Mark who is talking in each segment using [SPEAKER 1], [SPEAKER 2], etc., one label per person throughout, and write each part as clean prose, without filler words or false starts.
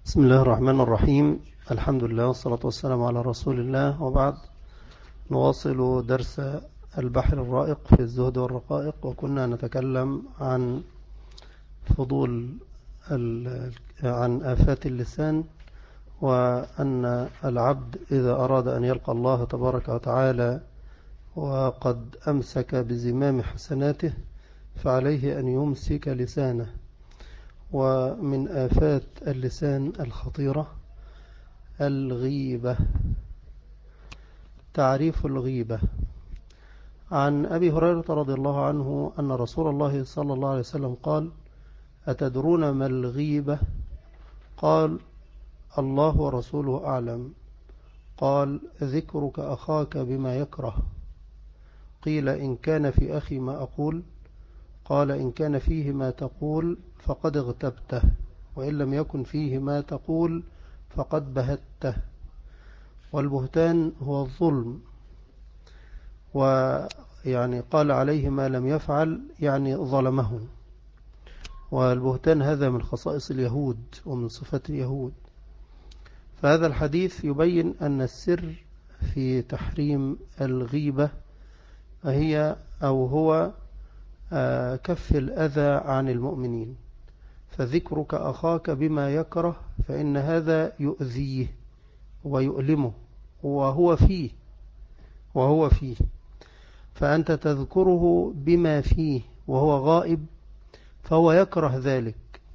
[SPEAKER 1] بسم الله الرحمن الرحيم. الحمد لله والصلاة والسلام على رسول الله، وبعد. نواصل درس البحر الرائق في الزهد والرقائق، وكنا نتكلم عن فضول عن آفات اللسان، وأن العبد إذا أراد أن يلقى الله تبارك وتعالى وقد أمسك بزمام حسناته فعليه أن يمسك لسانه. ومن آفات اللسان الخطيرة الغيبة. تعريف الغيبة: عن أبي هريرة رضي الله عنه أن رسول الله صلى الله عليه وسلم قال: أتدرون ما الغيبة؟ قال: الله ورسوله أعلم. قال: ذكرك أخاك بما يكره. قيل: إن كان في أخي ما أقول؟ قال: إن كان فيه ما تقول فقد اغتبته، وإن لم يكن فيه ما تقول فقد بهته. والبهتان هو الظلم، ويعني قال عليه ما لم يفعل، يعني ظلمه. والبهتان هذا من خصائص اليهود ومن صفات اليهود. فهذا الحديث يبين أن السر في تحريم الغيبة هو كف الأذى عن المؤمنين. فذكرك أخاك بما يكره فإن هذا يؤذيه ويؤلمه وهو فيه. فأنت تذكره بما فيه وهو غائب، فهو يكره ذلك،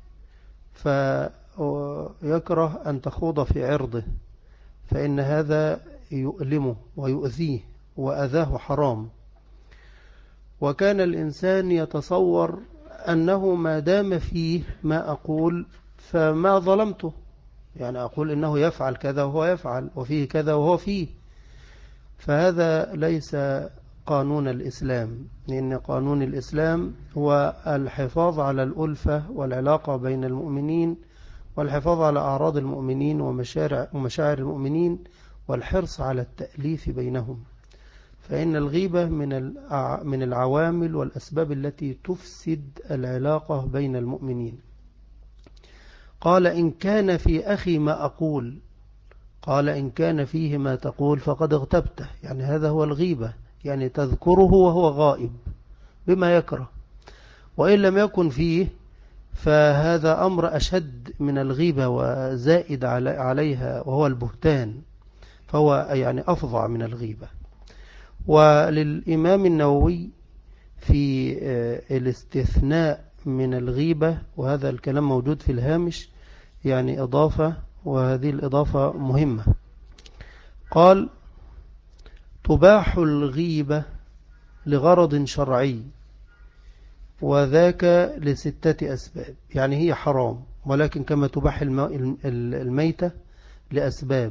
[SPEAKER 1] فيكره أن تخوض في عرضه، فإن هذا يؤلمه ويؤذيه، وأذاه حرام. وكان الإنسان يتصور أنه ما دام فيه ما أقول فما ظلمته، يعني أقول إنه يفعل كذا وهو يفعل، وفيه كذا وهو فيه. فهذا ليس قانون الإسلام، لأن قانون الإسلام هو الحفاظ على الألفة والعلاقة بين المؤمنين، والحفاظ على أعراض المؤمنين ومشاعر المؤمنين، والحرص على التأليف بينهم. فإن الغيبة من العوامل والأسباب التي تفسد العلاقة بين المؤمنين. قال: إن كان في أخي ما أقول؟ قال: إن كان فيه ما تقول فقد اغتبته، يعني هذا هو الغيبة، يعني تذكره وهو غائب بما يكره. وإن لم يكن فيه فهذا أمر أشد من الغيبة وزائد عليها، وهو البهتان، فهو يعني أفظع من الغيبة. وللإمام النووي في الاستثناء من الغيبة، وهذا الكلام موجود في الهامش، يعني إضافة، وهذه الإضافة مهمة. قال: تباح الغيبة لغرض شرعي، وذاك لستة أسباب. يعني هي حرام، ولكن كما تباح الميتة لأسباب.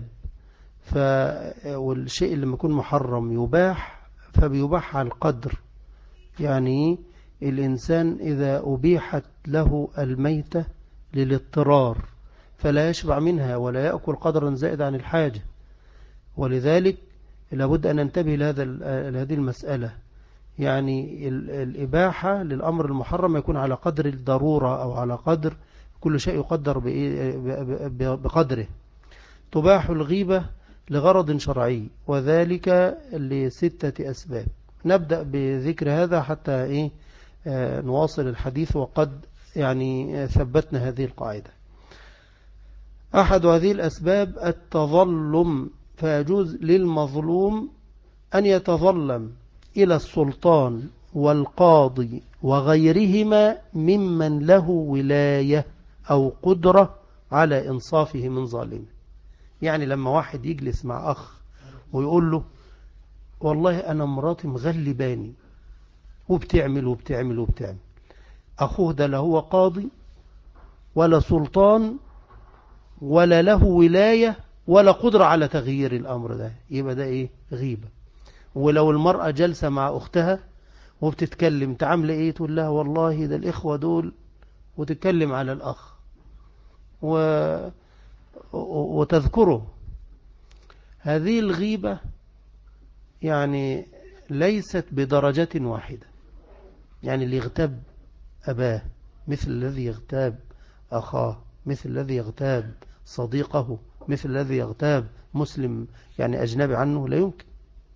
[SPEAKER 1] والشيء اللي يكون محرم يباح، فبيباح على القدر. يعني الإنسان إذا أبيحت له الميتة للاضطرار فلا يشبع منها ولا يأكل قدرا زائد عن الحاجة. ولذلك لابد أن ننتبه لهذه المسألة. يعني الإباحة للأمر المحرم يكون على قدر الضرورة، أو على قدر كل شيء يقدر بقدره. تباح الغيبة لغرض شرعي، وذلك لستة أسباب. نبدأ بذكر هذا حتى نواصل الحديث، وقد يعني ثبتنا هذه القاعدة. أحد هذه الأسباب التظلم، فيجوز للمظلوم أن يتظلم إلى السلطان والقاضي وغيرهما ممن له ولاية أو قدرة على إنصافه من ظالمه. يعني لما واحد يجلس مع أخ ويقول له: والله أنا مراتي مغلباني وبتعمل وبتعمل وبتعمل، أخوه ده لا هو قاضي ولا سلطان ولا له ولاية ولا قدرة على تغيير الأمر ده، يبقى ده غيبة. ولو المرأة جلسة مع أختها وبتتكلم تعمل تقول لها: والله ده الإخوة دول، وتتكلم على الأخ وتذكره. هذه الغيبة يعني ليست بدرجة واحدة. يعني اللي يغتاب أباه مثل الذي يغتاب أخاه، مثل الذي يغتاب صديقه مثل الذي يغتاب مسلم يعني أجنبي عنه؟ لا يمكن.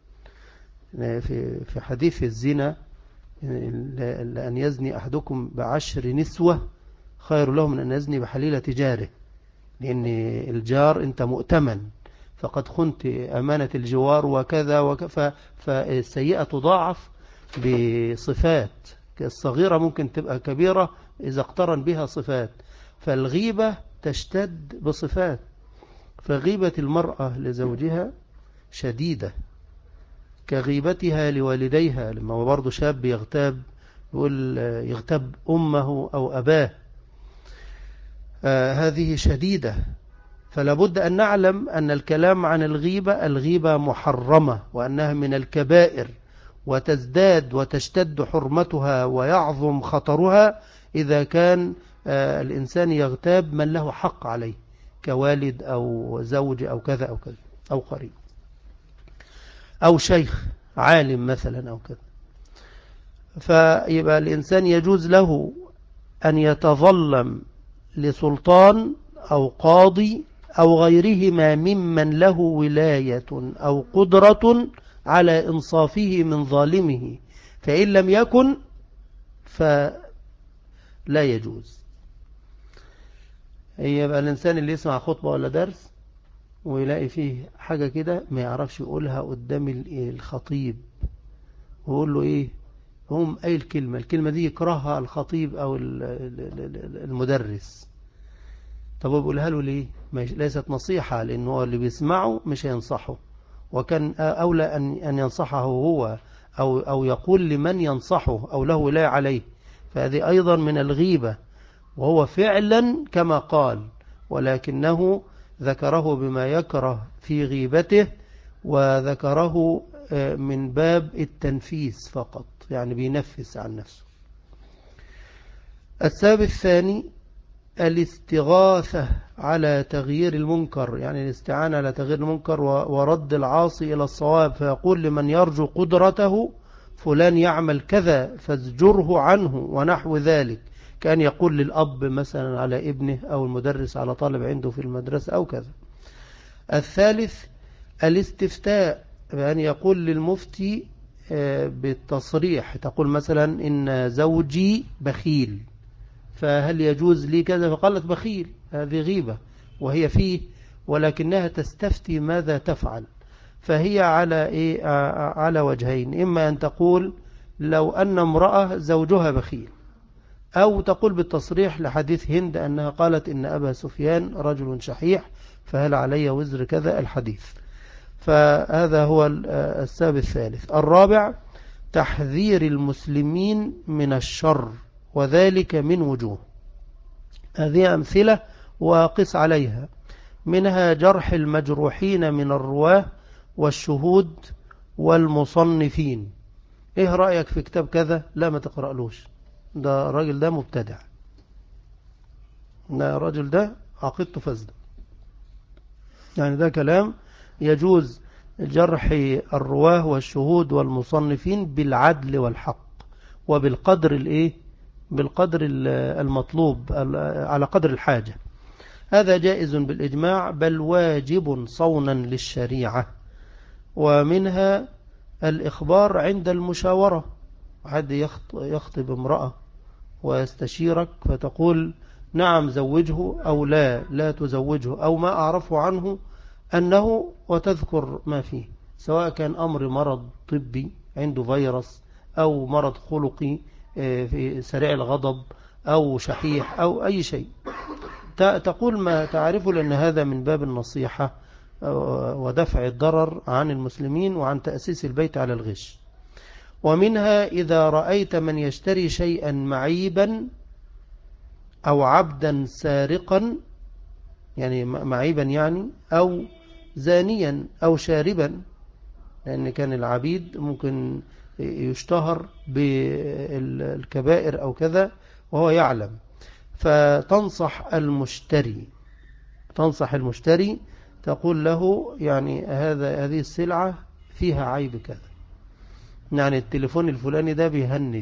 [SPEAKER 1] في حديث الزنا لأن يزني أحدكم ب10 نسوة خير له من أن يزني بحليلة جاره، لأن الجار أنت مؤتمن، فقد خنت أمانة الجوار وكذا فالسيئة تضاعف بصفات، الصغيرة ممكن تبقى كبيرة إذا اقترن بها صفات، فالغيبة تشتد بصفات. فغيبة المرأة لزوجها شديدة كغيبتها لوالديها. لما هو برضو شاب يغتاب، يقول يغتاب أمه أو أباه، هذه شديدة. فلا بد أن نعلم أن الكلام عن الغيبة محرمة، وأنها من الكبائر، وتزداد وتشتد حرمتها ويعظم خطرها إذا كان الإنسان يغتاب من له حق عليه كوالد أو زوج أو كذا أو كذا أو قريب أو شيخ عالم مثلا أو كذا. فيبقى الإنسان يجوز له أن يتظلم لسلطان أو قاضي أو غيرهما ممن له ولاية أو قدرة على إنصافه من ظالمه، فإن لم يكن فلا يجوز. يبقى الإنسان اللي يسمع خطبة ولا درس ويلاقي فيه حاجة كده ما يعرفش يقولها قدام الخطيب، ويقول له إيه، هم أي الكلمة دي يكرهها الخطيب أو المدرس، طب بيقولها له ليه؟ ليست نصيحة، لأنه هو اللي بيسمعه مش هينصحه، وكان أولى أن ينصحه هو أو يقول لمن ينصحه أو له ولاية عليه. فهذه أيضا من الغيبة، وهو فعلا كما قال، ولكنه ذكره بما يكره في غيبته، وذكره من باب التنفيس فقط، يعني بينفس عن نفسه. السبب الثاني الاستغاثة على تغيير المنكر، يعني الاستعانة على تغيير المنكر ورد العاصي إلى الصواب، فيقول لمن يرجو قدرته فلان يعمل كذا فازجره عنه ونحو ذلك، كان يقول للأب مثلا على ابنه أو المدرس على طالب عنده في المدرسة أو كذا. الثالث الاستفتاء، بأن يقول للمفتي بالتصريح، تقول مثلا إن زوجي بخيل فهل يجوز لي كذا، فقالت بخيل، هذه غيبة وهي فيه، ولكنها تستفتي ماذا تفعل. فهي على وجهين، إما أن تقول لو أن امرأة زوجها بخيل، أو تقول بالتصريح لحديث هند أنها قالت إن أبا سفيان رجل شحيح فهل علي وزر كذا الحديث. فهذا هو السبب الثالث. الرابع تحذير المسلمين من الشر، وذلك من وجوه، هذه أمثلة وقس عليها، منها جرح المجروحين من الرواه والشهود والمصنفين. ايه رأيك في كتاب كذا؟ لا ما تقرألوش، ده الراجل ده مبتدع، ده الراجل ده عقيدته فاسدة. يعني ده كلام يجوز جرح الرواه والشهود والمصنفين بالعدل والحق وبالقدر بالقدر المطلوب على قدر الحاجة، هذا جائز بالإجماع، بل واجب صونا للشريعة. ومنها الإخبار عند المشاورة، حد يخطب امرأة ويستشيرك فتقول نعم زوجه أو لا تزوجه، أو ما أعرفه عنه أنه، وتذكر ما فيه، سواء كان أمر مرض طبي عنده فيروس، أو مرض خلقي في سريع الغضب، أو شحيح، أو أي شيء، تقول ما تعرفه، لأن هذا من باب النصيحة ودفع الضرر عن المسلمين وعن تأسيس البيت على الغش. ومنها إذا رأيت من يشتري شيئا معيبا أو عبدا سارقا، يعني معيبا يعني، أو زانيا أو شاربا، لأن كان العبيد ممكن يشتهر بالكبائر أو كذا وهو يعلم، فتنصح المشتري تقول له يعني هذه السلعة فيها عيب كذا، يعني التليفون الفلاني ده بيهنج،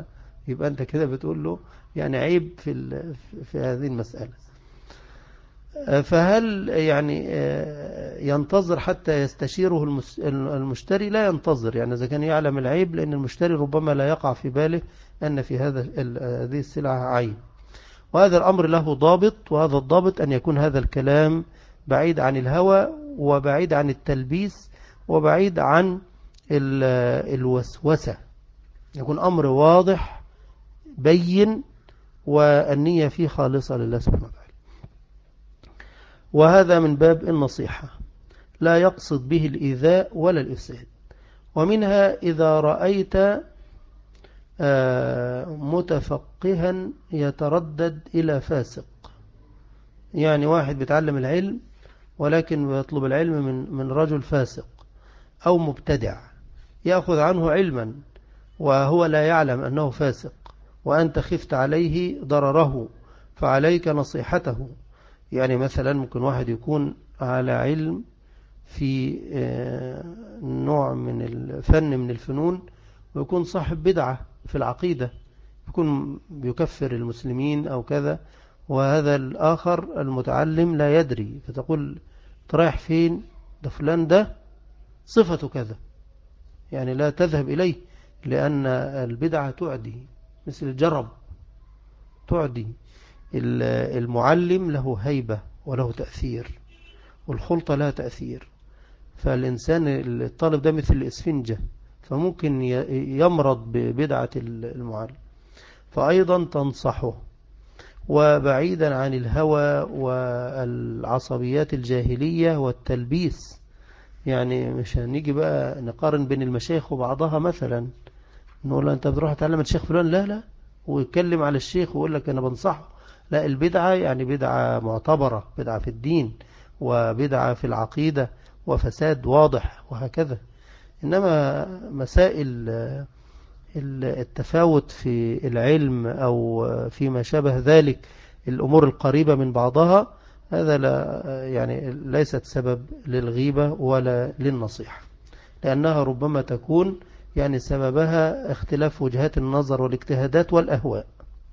[SPEAKER 1] فيبقى أنت كده بتقول له يعني عيب في هذه المسألة. فهل يعني ينتظر حتى يستشيره المشتري؟ لا ينتظر، يعني إذا كان يعلم العيب، لأن المشتري ربما لا يقع في باله أن في هذه السلعة عيب. وهذا الأمر له ضابط، وهذا الضابط أن يكون هذا الكلام بعيد عن الهوى، وبعيد عن التلبيس، وبعيد عن الوسوسة. يكون أمر واضح بين، والنية فيه خالصة لله سبحانه وتعالى. وهذا من باب النصيحة، لا يقصد به الإيذاء ولا الإفساد. ومنها إذا رأيت متفقها يتردد إلى فاسق، يعني واحد بيتعلم العلم ولكن بيطلب العلم من رجل فاسق أو مبتدع، يأخذ عنه علما وهو لا يعلم أنه فاسق، وأنت خفت عليه ضرره فعليك نصيحته. يعني مثلا ممكن واحد يكون على علم في نوع من الفن من الفنون، ويكون صاحب بدعة في العقيدة، يكون بيكفر المسلمين أو كذا، وهذا الآخر المتعلم لا يدري، فتقول ترايح فين؟ ده فلان ده صفته كذا، يعني لا تذهب إليه، لأن البدعة تعدي مثل الجرب تعدي. المعلم له هيبة وله تأثير، والخلطة لها تأثير. فالإنسان الطالب ده مثل الإسفنجة، فممكن يمرض ببدعة المعلم، فأيضا تنصحه، وبعيدا عن الهوى والعصبيات الجاهلية والتلبيس. يعني مش هنيجي بقى نقارن بين المشايخ وبعضها، مثلا نقول له أنت بتروح تعلم الشيخ فلان، لا لا، ويتكلم على الشيخ ويقول لك أنا بنصحه. لا، البدعة يعني بدعة معتبرة، بدعة في الدين وبدعة في العقيدة وفساد واضح وهكذا. إنما مسائل التفاوت في العلم أو فيما شابه ذلك، الأمور القريبة من بعضها، هذا لا يعني ليست سبب للغيبة ولا للنصيحة، لأنها ربما تكون يعني سببها اختلاف وجهات النظر والاجتهادات والأهواء.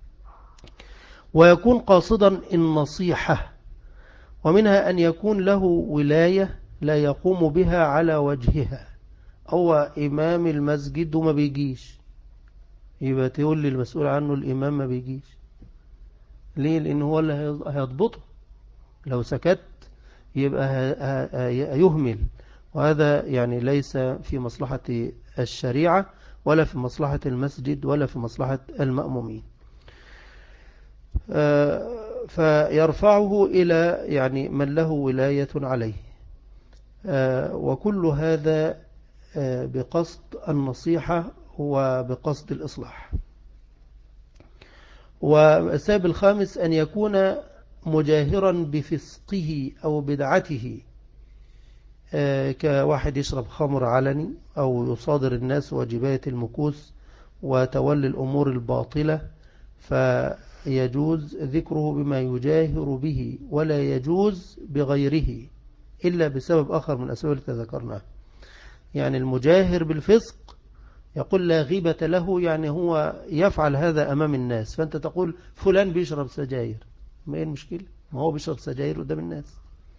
[SPEAKER 1] ويكون قاصدا النصيحة، ومنها أن يكون له ولاية لا يقوم بها على وجهها. هو إمام المسجد وما بيجيش، يبقى تقول لي المسؤول عنه الإمام ما بيجيش ليه؟ لأنه هو اللي هيضبطه، لو سكت يبقى يهمل، وهذا يعني ليس في مصلحة الشريعة ولا في مصلحة المسجد ولا في مصلحة المأمومين. فيرفعه إلى يعني من له ولاية عليه، وكل هذا بقصد النصيحة وبقصد الإصلاح. والسبب الخامس أن يكون مجاهرا بفسقه أو بدعته، كواحد يشرب خمر علني، أو يصادر الناس وجباية المكوس وتولي الأمور الباطلة، فيجوز ذكره بما يجاهر به، ولا يجوز بغيره إلا بسبب آخر من أسباب التي ذكرناها. يعني المجاهر بالفسق يقول لا غيبة له، يعني هو يفعل هذا أمام الناس، فأنت تقول فلان بيشرب سجاير، ما هي المشكلة؟ ما هو بيشرب سجاير قدام الناس.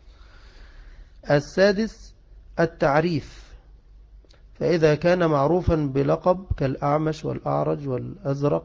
[SPEAKER 1] السادس التعريف، فإذا كان معروفا بلقب كالأعمش والأعرج والأزرق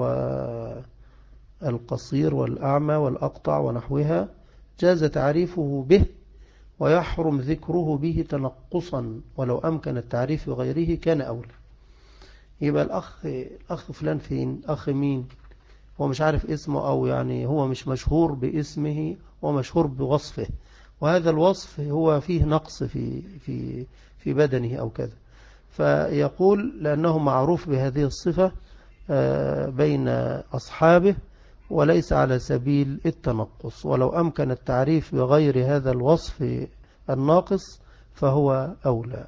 [SPEAKER 1] والقصير والأعمى والأقطع ونحوها، جاز تعريفه به، ويحرم ذكره به تنقصا، ولو أمكن التعريف بغيره كان أولى. يبقى الأخ فلان فين؟ أخ مين؟ هو مش عارف اسمه، أو يعني هو مش مشهور باسمه، ومشهور بوصفه، وهذا الوصف هو فيه نقص في بدنه أو كذا، فيقول لأنه معروف بهذه الصفة بين أصحابه، وليس على سبيل التنقص، ولو أمكن التعريف بغير هذا الوصف الناقص فهو أولى.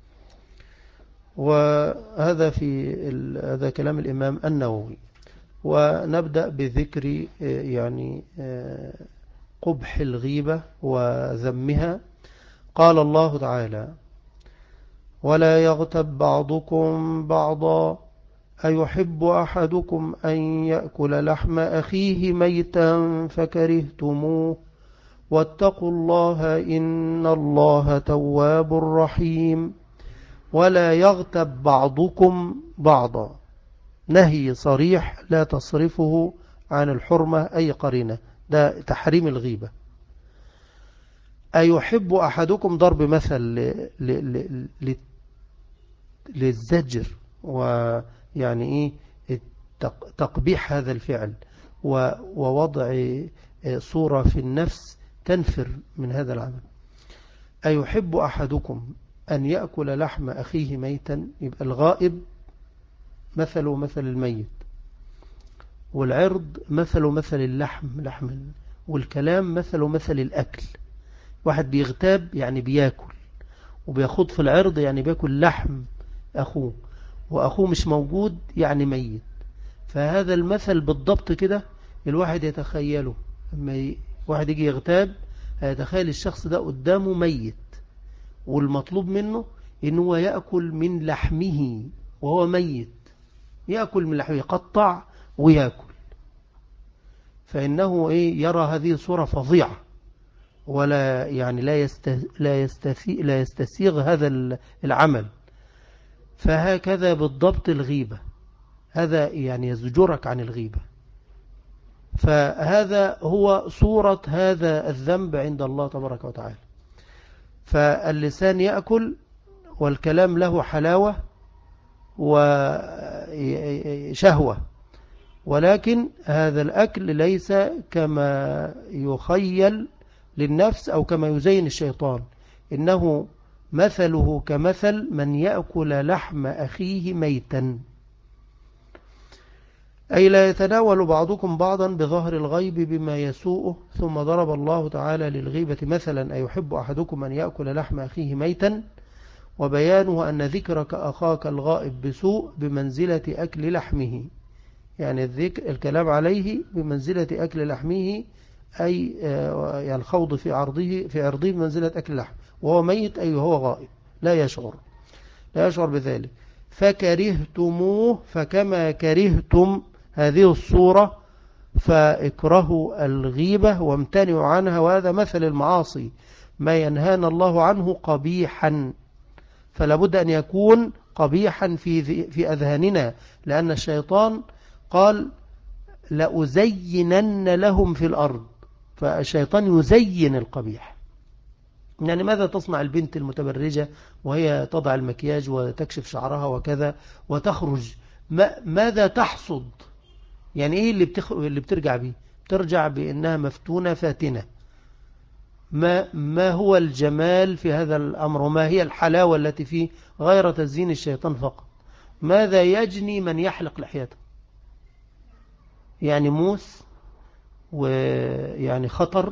[SPEAKER 1] وهذا هذا كلام الإمام النووي. ونبدأ بذكر يعني قبح الغيبة وذمها. قال الله تعالى: ولا يغتب بعضكم بعضا أيحب أحدكم أن يأكل لحم أخيه ميتا فكرهتموه واتقوا الله إن الله تواب رحيم ولا يغتب بعضكم بعضا. نهي صريح لا تصرفه عن الحرمة أي قرينة، ده تحريم الغيبة. أيحب أحدكم ضرب مثل للزجر ويعني إيه تقبيح هذا الفعل ووضع صورة في النفس تنفر من هذا العمل. أيحب أحدكم أن يأكل لحم أخيه ميتا، يبقى الغائب مثله مثل الميت، والعرض مثله مثل اللحم والكلام مثله مثل الأكل. واحد بيغتاب يعني بياكل، وبيخوض في العرض يعني بياكل لحم أخوه، وأخوه مش موجود يعني ميت. فهذا المثل بالضبط كده الواحد يتخيله لما واحد يجي يغتاب، هيتخيل الشخص ده قدامه ميت، والمطلوب منه إنه هو يأكل من لحمه وهو ميت، يأكل من لحمه، يقطع ويأكل. فإنه يرى هذه الصورة فظيعة، ولا يعني لا يستسيغ هذا العمل. فهكذا بالضبط الغيبة، هذا يعني يزجرك عن الغيبة. فهذا هو صورة هذا الذنب عند الله تبارك وتعالى. فاللسان يأكل والكلام له حلاوة وشهوة، ولكن هذا الأكل ليس كما يخيل للنفس أو كما يزين الشيطان، إنه مثله كمثل من يأكل لحم أخيه ميتا، أي لا يتناول بعضكم بعضا بظهر الغيب بما يسوءه. ثم ضرب الله تعالى للغيبة مثلا: أيحب أحدكم أن يأكل لحم أخيه ميتا، وبيانه أن ذكرك أخاك الغائب بسوء بمنزلة أكل لحمه، يعني الكلام عليه بمنزلة أكل لحمه، أي يعني الخوض في عرضه بمنزلة أكل لحم، وهو ميت أي هو غائب لا يشعر بذلك. فكرهتموه، فكما كرهتم هذه الصورة فاكرهوا الغيبة وامتنعوا عنها. وهذا مثل المعاصي، ما ينهانا الله عنه قبيحا، فلا بد أن يكون قبيحا في أذهاننا، لأن الشيطان قال لأزينن لهم في الأرض، فالشيطان يزين القبيح. يعني ماذا تصنع البنت المتبرجة وهي تضع المكياج وتكشف شعرها وكذا وتخرج؟ ماذا تحصد؟ يعني ايه اللي بترجع به؟ بترجع بأنها مفتونة فاتنة. ما هو الجمال في هذا الأمر، وما هي الحلاوة التي فيه غير تزيين الشيطان فقط؟ ماذا يجني من يحلق لحيته؟ يعني موس، ويعني خطر،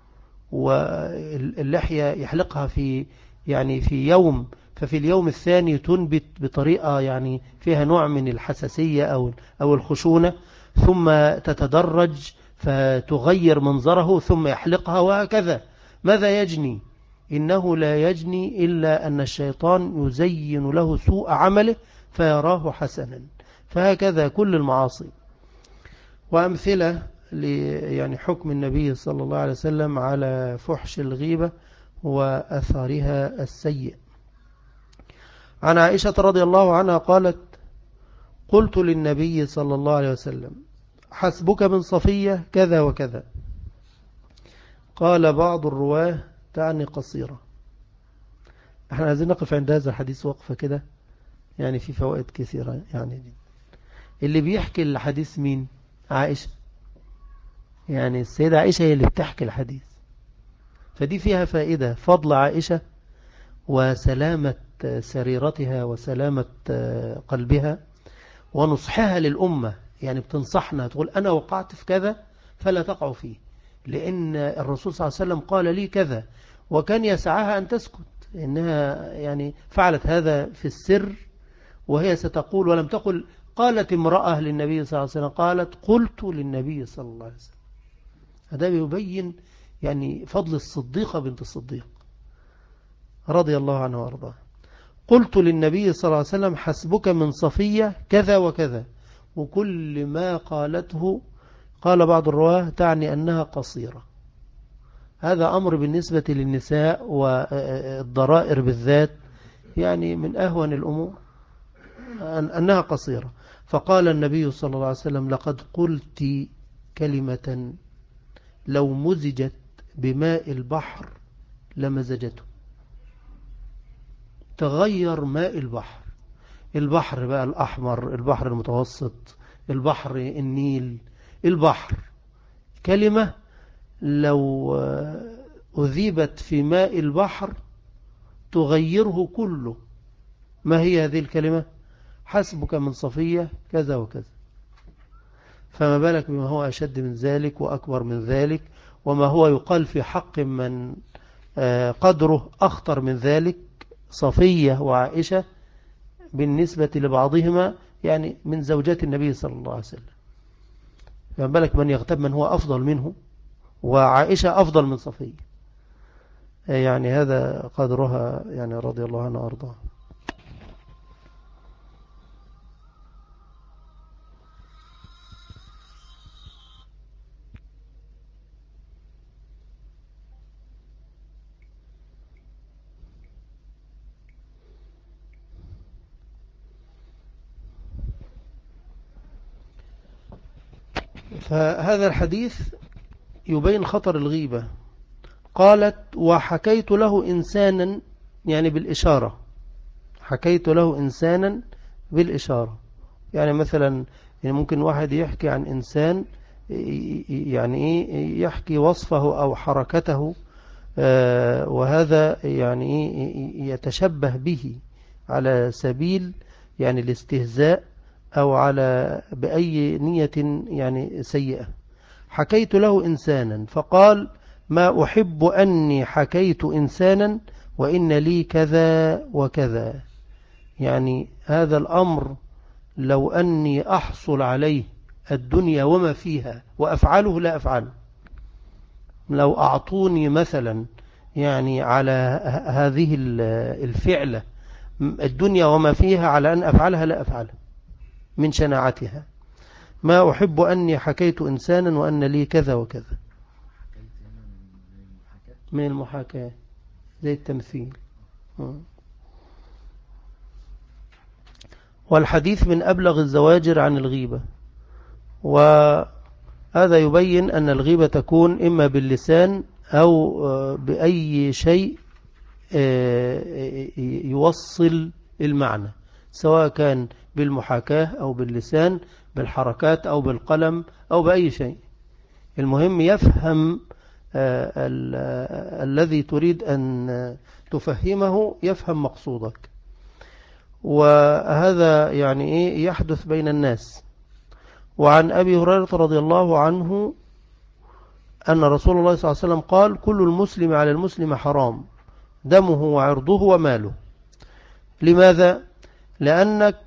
[SPEAKER 1] واللحية يحلقها في يوم، ففي اليوم الثاني تنبت بطريقة يعني فيها نوع من الحساسية أو الخشونة، ثم تتدرج فتغير منظره ثم يحلقها، وهكذا. ماذا يجني؟ إنه لا يجني إلا أن الشيطان يزين له سوء عمله فيراه حسنا. فهكذا كل المعاصي. وأمثلة يعني حكم النبي صلى الله عليه وسلم على فحش الغيبة وأثرها السيء. عن عائشة رضي الله عنها قالت: قلت للنبي صلى الله عليه وسلم: حسبك من صفية كذا وكذا. قال بعض الرواه: تعني قصيرة. احنا عايزين نقف عند هذا الحديث وقفة كده، يعني في فوائد كثيرة. يعني اللي بيحكي الحديث مين؟ عائشة. يعني السيدة عائشة هي اللي بتحكي الحديث، فدي فيها فائدة، فضل عائشة وسلامة سريرتها وسلامة قلبها ونصحها للأمة. يعني بتنصحنا، تقول أنا وقعت في كذا فلا تقع فيه، لأن الرسول صلى الله عليه وسلم قال لي كذا، وكان يسعها أن تسكت، إنها يعني فعلت هذا في السر، وهي ستقول، ولم تقل قالت امرأة للنبي صلى الله عليه وسلم، قالت قلت للنبي صلى الله عليه وسلم. هذا يبين يعني فضل الصديقة بنت الصديق رضي الله عنه وارضاه. قلت للنبي صلى الله عليه وسلم: حسبك من صفية كذا وكذا. وكل ما قالته، قال بعض الرواه، تعني أنها قصيرة. هذا أمر بالنسبة للنساء والضرائر بالذات يعني من أهون الأمور أنها قصيرة. فقال النبي صلى الله عليه وسلم لقد قلت كلمة لو مزجت بماء البحر لمزجته. تغير ماء البحر، البحر بقى الأحمر، البحر المتوسط، البحر النيل، البحر، كلمة لو أذيبت في ماء البحر تغيره كله. ما هي هذه الكلمة؟ حسبك من صفية كذا وكذا. فما بالك بما هو أشد من ذلك وأكبر من ذلك، وما هو يقال في حق من قدره أخطر من ذلك، صفية وعائشة بالنسبة لبعضهما يعني من زوجات النبي صلى الله عليه وسلم. فما بالك من يغتب من هو أفضل منه، وعائشة أفضل من صفية، يعني هذا قدرها يعني رضي الله عنها وأرضاها. فهذا الحديث يبين خطر الغيبة. قالت وحكيت له إنسانا، يعني بالإشارة، حكيت له إنسانا بالإشارة. يعني مثلا يعني ممكن واحد يحكي عن إنسان، يعني إيه، يحكي وصفه أو حركته، وهذا يعني إيه يتشبه به على سبيل يعني الاستهزاء أو على بأي نية يعني سيئة. حكيت له إنسانا فقال ما أحب أني حكيت إنسانا وإن لي كذا وكذا. يعني هذا الأمر لو أني أحصل عليه الدنيا وما فيها وأفعله لا أفعله. لو أعطوني مثلا يعني على هذه الفعلة الدنيا وما فيها على أن أفعلها لا أفعلها من شناعتها. ما أحب أني حكيت إنسانا وأن لي كذا وكذا. من المحاكاة زي التمثيل. والحديث من أبلغ الزواجر عن الغيبة، وهذا يبين أن الغيبة تكون إما باللسان أو بأي شيء يوصل المعنى، سواء كان بالمحاكاة أو باللسان، بالحركات أو بالقلم أو بأي شيء. المهم يفهم الذي تريد أن تفهمه، يفهم مقصودك. وهذا يعني إيه يحدث بين الناس. وعن أبي هريرة رضي الله عنه أن رسول الله صلى الله عليه وسلم قال كل المسلم على المسلم حرام دمه وعرضه وماله. لماذا؟ لأنك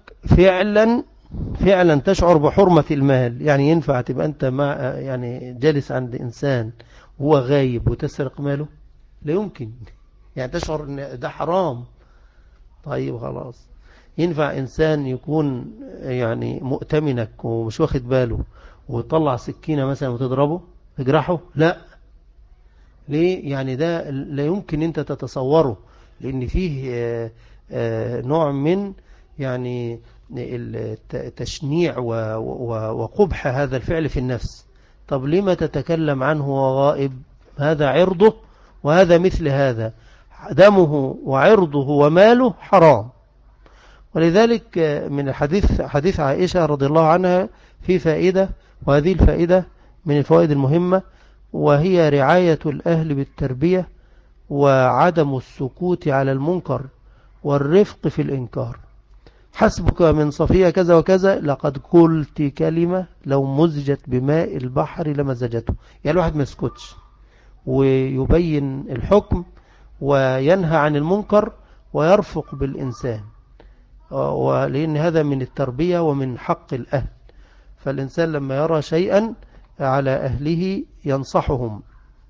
[SPEAKER 1] فعلا تشعر بحرمة المال. يعني ينفع تبقى أنت مع يعني جالس عند إنسان وهو غايب وتسرق ماله؟ لا يمكن. يعني تشعر أن ده حرام. طيب خلاص. ينفع إنسان يكون يعني مؤتمنك ومش واخد باله وتطلع سكينة مثلا وتضربه تجرحه؟ لا. ليه؟ يعني ده لا يمكن أنت تتصوره، لأن فيه نوع من يعني التشنيع وقبح هذا الفعل في النفس. طب لما تتكلم عنه وغائب؟ هذا عرضه وهذا مثل هذا، دمه وعرضه وماله حرام. ولذلك من حديث عائشة رضي الله عنها في فائدة، وهذه الفائدة من الفوائد المهمة، وهي رعاية الأهل بالتربية وعدم السكوت على المنكر والرفق في الإنكار. حسبك من صفية كذا وكذا لقد قلت كلمة لو مزجت بماء البحر لمزجته. يعني الواحد ما يسكتش ويبين الحكم وينهى عن المنكر ويرفق بالإنسان، ولأن هذا من التربية ومن حق الأهل. فالإنسان لما يرى شيئا على أهله ينصحهم.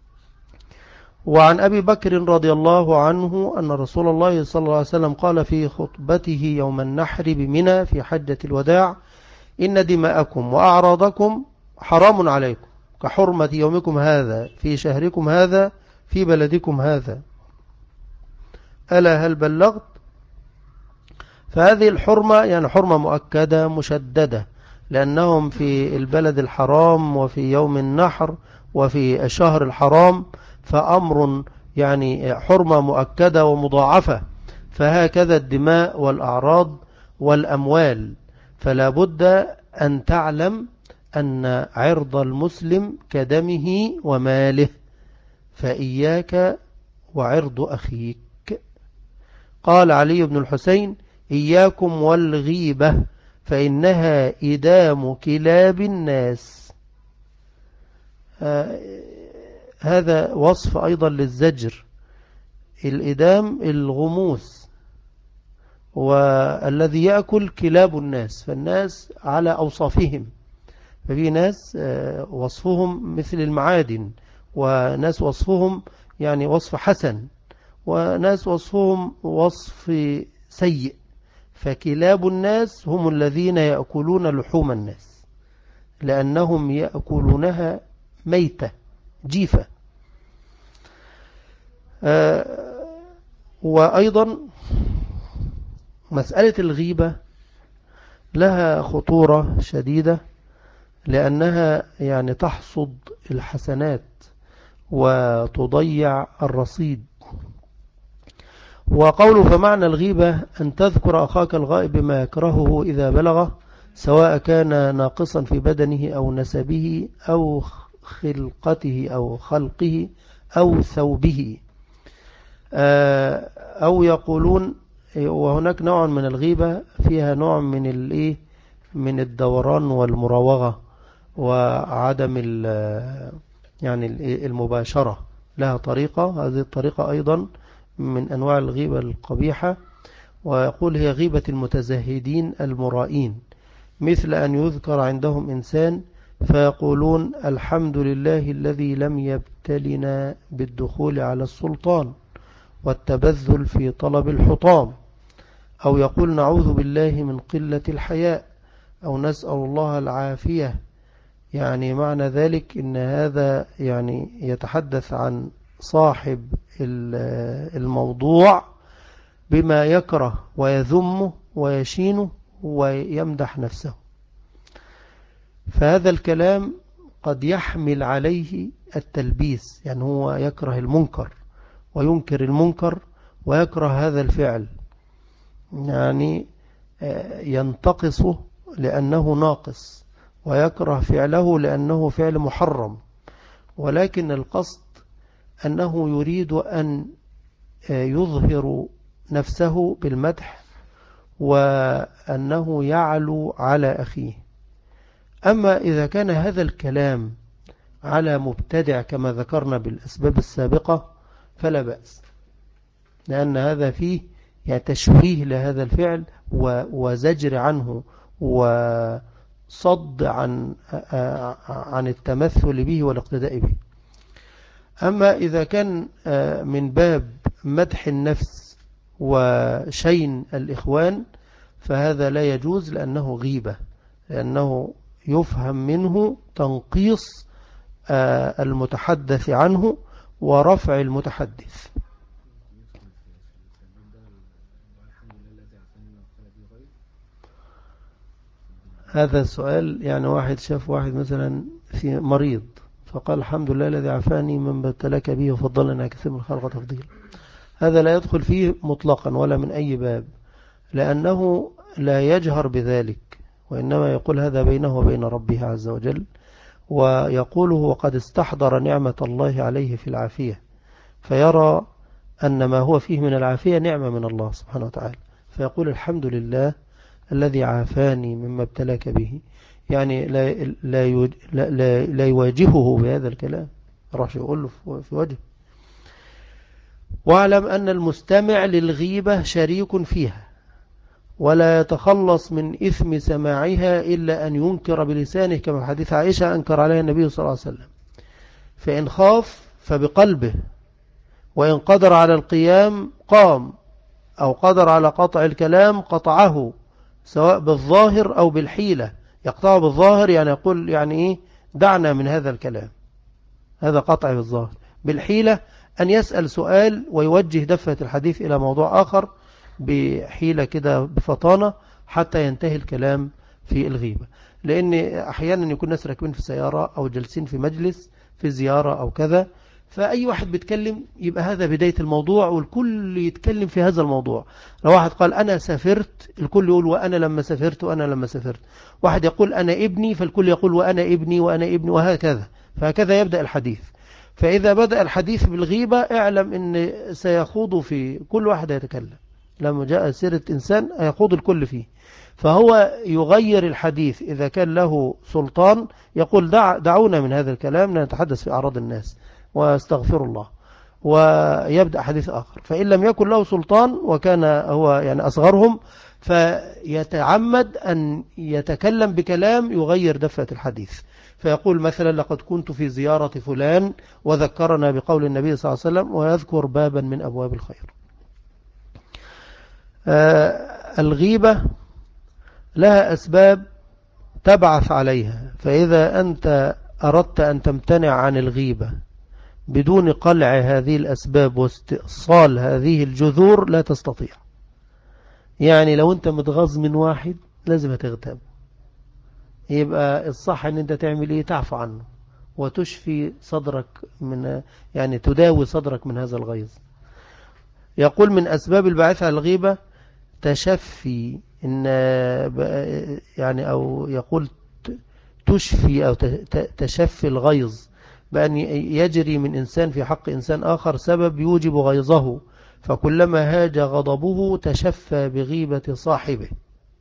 [SPEAKER 1] وعن أبي بكر رضي الله عنه أن رسول الله صلى الله عليه وسلم قال في خطبته يوم النحر بمنى في حجة الوداع إن دماءكم وأعراضكم حرام عليكم كحرمة يومكم هذا في شهركم هذا في بلدكم هذا، ألا هل بلغت؟ فهذه الحرمة يعني حرمة مؤكدة مشددة، لأنهم في البلد الحرام وفي يوم النحر وفي الشهر الحرام، فأمر يعني حرمة مؤكدة ومضاعفة. فهكذا الدماء والأعراض والأموال، فلا بد أن تعلم أن عرض المسلم كدمه وماله، فإياك وعرض أخيك. قال علي بن الحسين: إياكم والغيبة فإنها إدام كلاب الناس. هذا وصف أيضا للزجر. الإدام الغموس، والذي يأكل كلاب الناس، فالناس على أوصافهم، ففي ناس وصفهم مثل المعادن، وناس وصفهم يعني وصف حسن، وناس وصفهم وصف سيء. فكلاب الناس هم الذين يأكلون لحوم الناس، لأنهم يأكلونها ميتة جيفة. وأيضا مسألة الغيبة لها خطورة شديدة، لأنها يعني تحصد الحسنات وتضيع الرصيد. وقوله: فمعنى الغيبة أن تذكر أخاك الغائب بما يكرهه إذا بلغه، سواء كان ناقصا في بدنه أو نسبه أو خلقته أو خلقه أو ثوبه. أو يقولون، وهناك نوع من الغيبة فيها نوع من الدوران والمراوغة وعدم يعني المباشرة، لها طريقة، هذه الطريقة أيضا من أنواع الغيبة القبيحة. ويقول: هي غيبة المتزهدين المرائين، مثل أن يذكر عندهم إنسان فيقولون: الحمد لله الذي لم يبتلنا بالدخول على السلطان والتبذل في طلب الحطام. أو يقول: نعوذ بالله من قلة الحياء، أو نسأل الله العافية. يعني معنى ذلك إن هذا يعني يتحدث عن صاحب الموضوع بما يكره ويذمه ويشينه ويمدح نفسه. فهذا الكلام قد يحمل عليه التلبيس، يعني هو يكره المنكر وينكر المنكر ويكره هذا الفعل، يعني ينتقصه لأنه ناقص، ويكره فعله لأنه فعل محرم. ولكن القصد أنه يريد أن يظهر نفسه بالمدح، وأنه يعلو على أخيه. أما إذا كان هذا الكلام على مبتدع كما ذكرنا بالأسباب السابقة فلا بأس، لأن هذا فيه يعني تشويه لهذا الفعل وزجر عنه وصد عن التمثل به والاقتداء به. أما إذا كان من باب مدح النفس وشين الإخوان فهذا لا يجوز، لأنه غيبة، لأنه يفهم منه تنقيص المتحدث عنه ورفع المتحدث. هذا السؤال يعني واحد شاف واحد مثلا في مريض فقال: الحمد لله الذي عافاني من ابتلاك به وفضلنا كثير من الخلق تفضيل. هذا لا يدخل فيه مطلقا ولا من أي باب، لأنه لا يجهر بذلك، وإنما يقول هذا بينه وبين ربه عز وجل، ويقوله وقد استحضر نعمة الله عليه في العافية، فيرى أن ما هو فيه من العافية نعمة من الله سبحانه وتعالى، فيقول: الحمد لله الذي عافاني مما ابتلاك به. يعني لا يواجهه بهذا الكلام، راح يقول له في وجه. واعلم أن المستمع للغيبة شريك فيها، ولا يتخلص من إثم سماعها إلا أن ينكر بلسانه، كما في حديث عائشة أنكر عليها النبي صلى الله عليه وسلم. فإن خاف فبقلبه، وإن قدر على القيام قام، أو قدر على قطع الكلام قطعه، سواء بالظاهر أو بالحيلة. يقطعه بالظاهر يعني يقول يعني إيه، دعنا من هذا الكلام، هذا قطع بالظاهر. بالحيلة أن يسأل سؤال ويوجه دفة الحديث إلى موضوع آخر بحيلة كده بفطانة حتى ينتهي الكلام في الغيبة. لأن أحيانا يكون ناس راكبين في سيارة أو جالسين في مجلس في زيارة أو كذا، فأي واحد بيتكلم يبقى هذا بداية الموضوع والكل يتكلم في هذا الموضوع. لو واحد قال أنا سافرت، الكل يقول وأنا لما سافرت وأنا لما سافرت. واحد يقول أنا ابني، فالكل يقول وأنا ابني وأنا ابني، وهكذا. فهكذا يبدأ الحديث. فإذا بدأ الحديث بالغيبة اعلم أن سيخوض في كل واحد يتكلم. لما جاء سيرة إنسان يخوض الكل فيه. فهو يغير الحديث إذا كان له سلطان، يقول دعونا من هذا الكلام نتحدث في أعراض الناس واستغفر الله، ويبدأ حديث آخر. فإن لم يكن له سلطان وكان هو يعني أصغرهم، فيتعمد أن يتكلم بكلام يغير دفة الحديث. فيقول مثلا لقد كنت في زيارة فلان وذكرنا بقول النبي صلى الله عليه وسلم، ويذكر بابا من أبواب الخير. الغيبة لها أسباب تبعث عليها. فإذا أنت أردت أن تمتنع عن الغيبة بدون قلع هذه الأسباب واستئصال هذه الجذور لا تستطيع. يعني لو أنت متغاظ من واحد لازم هتغتاب، يبقى الصح أن أنت تعمل إيه؟ تعفو عنه وتشفي صدرك من، يعني تداوي صدرك من هذا الغيظ. يقول من أسباب الباعثة على الغيبة تشفي إن، يعني أو يقول تشفي أو تشفي الغيظ بأن يجري من إنسان في حق إنسان آخر سبب يوجب غيظه، فكلما هاج غضبه تشفى بغيبة صاحبه.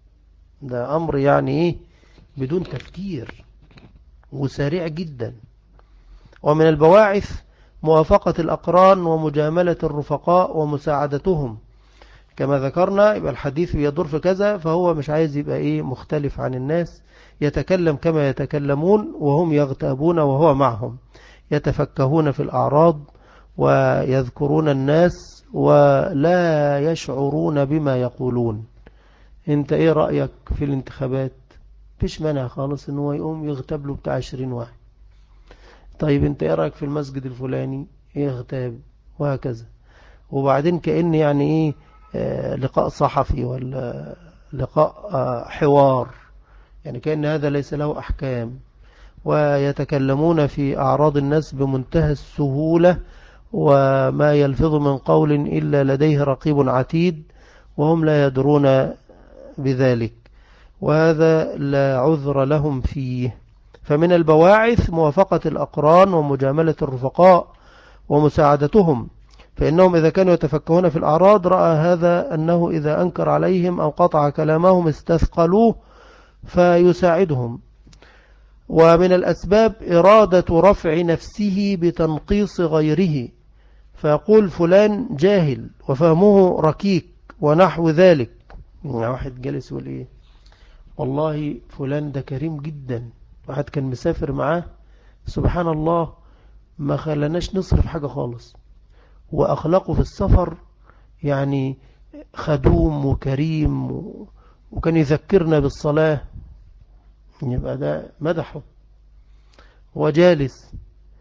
[SPEAKER 1] ده أمر يعني إيه؟ بدون تفكير وسريع جدا. ومن البواعث موافقة الأقران ومجاملة الرفقاء ومساعدتهم. كما ذكرنا يبقى الحديث بيدور في كذا، فهو مش عايز يبقى إيه مختلف عن الناس، يتكلم كما يتكلمون وهم يغتابون وهو معهم، يتفكهون في الأعراض ويذكرون الناس ولا يشعرون بما يقولون. انت ايه رأيك في الانتخابات؟ فيش مانع خالص ان هو يقوم يغتاب له بتاع 20 واحد. طيب انت ايه رأيك في المسجد الفلاني؟ يغتاب، وهكذا. وبعدين كأن يعني ايه لقاء صحفي ولا لقاء حوار، يعني كأن هذا ليس له أحكام. ويتكلمون في أعراض الناس بمنتهى السهولة، وما يلفظ من قول إلا لديه رقيب عتيد، وهم لا يدرون بذلك، وهذا لا عذر لهم فيه. فمن البواعث موافقة الأقران ومجاملة الرفقاء ومساعدتهم، فإنهم إذا كانوا يتفكهون في الأعراض رأى هذا أنه إذا أنكر عليهم أو قطع كلامهم استثقلوه فيساعدهم. ومن الأسباب إرادة رفع نفسه بتنقيص غيره، فيقول فلان جاهل وفهمه ركيك ونحو ذلك. واحد جالس يقول إيه والله فلان ده كريم جدا، واحد كان مسافر معاه سبحان الله ما خلناش نصرف حاجة خالص، وأخلاقه في السفر يعني خدوم وكريم وكان يذكرنا بالصلاة. يبقى ده مدحه وجالس.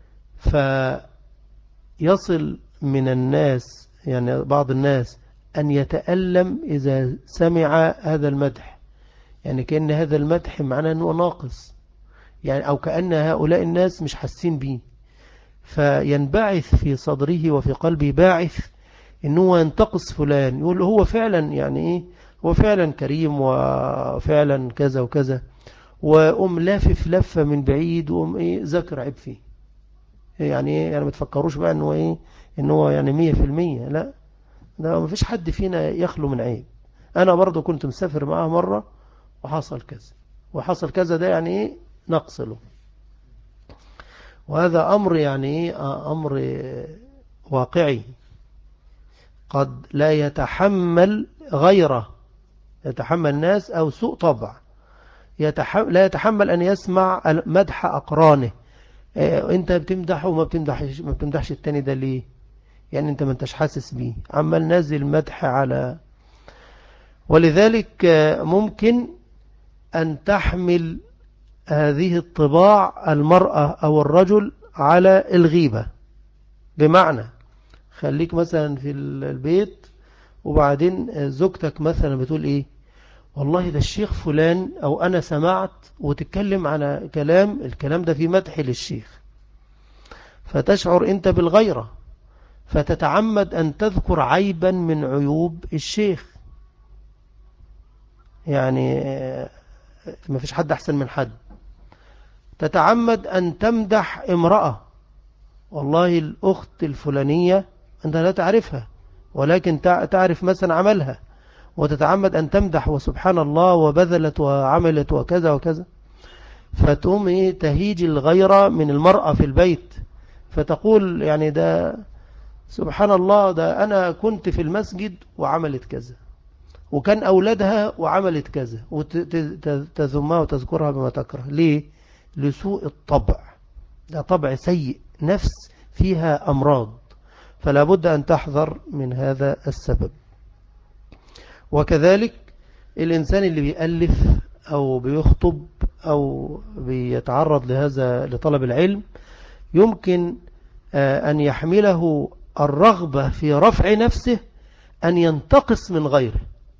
[SPEAKER 1] فيصل من الناس يعني بعض الناس أن يتألم إذا سمع هذا المدح، يعني كأن هذا المدح معناه أنه ناقص، يعني أو كأن هؤلاء الناس مش حاسين به، فينبعث في صدره وفي قلبه باعث أنه ينتقص فلان، يقول هو فعلا يعني إيه، هو فعلا كريم وفعلا كذا وكذا، وأم لافف لفة من بعيد وأم إيه ذكر عيب فيه. يعني إيه؟ يعني ما تفكروش بقى أنه إيه أنه يعني 100%، لا، ده ما فيش حد فينا يخلو من عيب. أنا برضو كنت مسافر معاه مرة وحصل كذا وحصل كذا، ده يعني إيه نقص له. وهذا أمر يعني إيه أمر واقعي، قد لا يتحمل غيره، يتحمل ناس أو سوء طبع، لا يتحمل أن يسمع مدح أقرانه. أنت بتمدحه وما بتمدحش التاني، ده ليه؟ يعني أنت ما انتش حاسس بيه، عمال نازل مدح على. ولذلك ممكن أن تحمل هذه الطباع المرأة أو الرجل على الغيبة، بمعنى خليك مثلا في البيت، وبعدين زوجتك مثلا بتقول ايه، والله ده الشيخ فلان او انا سمعت، وتتكلم على الكلام ده في مدح للشيخ، فتشعر انت بالغيرة، فتتعمد ان تذكر عيبا من عيوب الشيخ. يعني ما فيش حد احسن من حد. تتعمد ان تمدح امرأة، والله الاخت الفلانية انت لا تعرفها، ولكن تعرف مثلا عملها، وتتعمد أن تمدح وسبحان الله وبذلت وعملت وكذا وكذا، فتقوم إيه تهيج الغيرة من المرأة في البيت، فتقول يعني ده سبحان الله، ده أنا كنت في المسجد وعملت كذا، وكان أولادها وعملت كذا، وتذمها وتذكرها بما تكره. ليه؟ لسوء الطبع، ده طبع سيء، نفس فيها أمراض، فلا بد أن تحذر من هذا السبب. وكذلك الإنسان اللي بيألف أو بيخطب أو بيتعرض لهذا لطلب العلم، يمكن أن يحمله الرغبة في رفع نفسه أن ينتقص من غيره،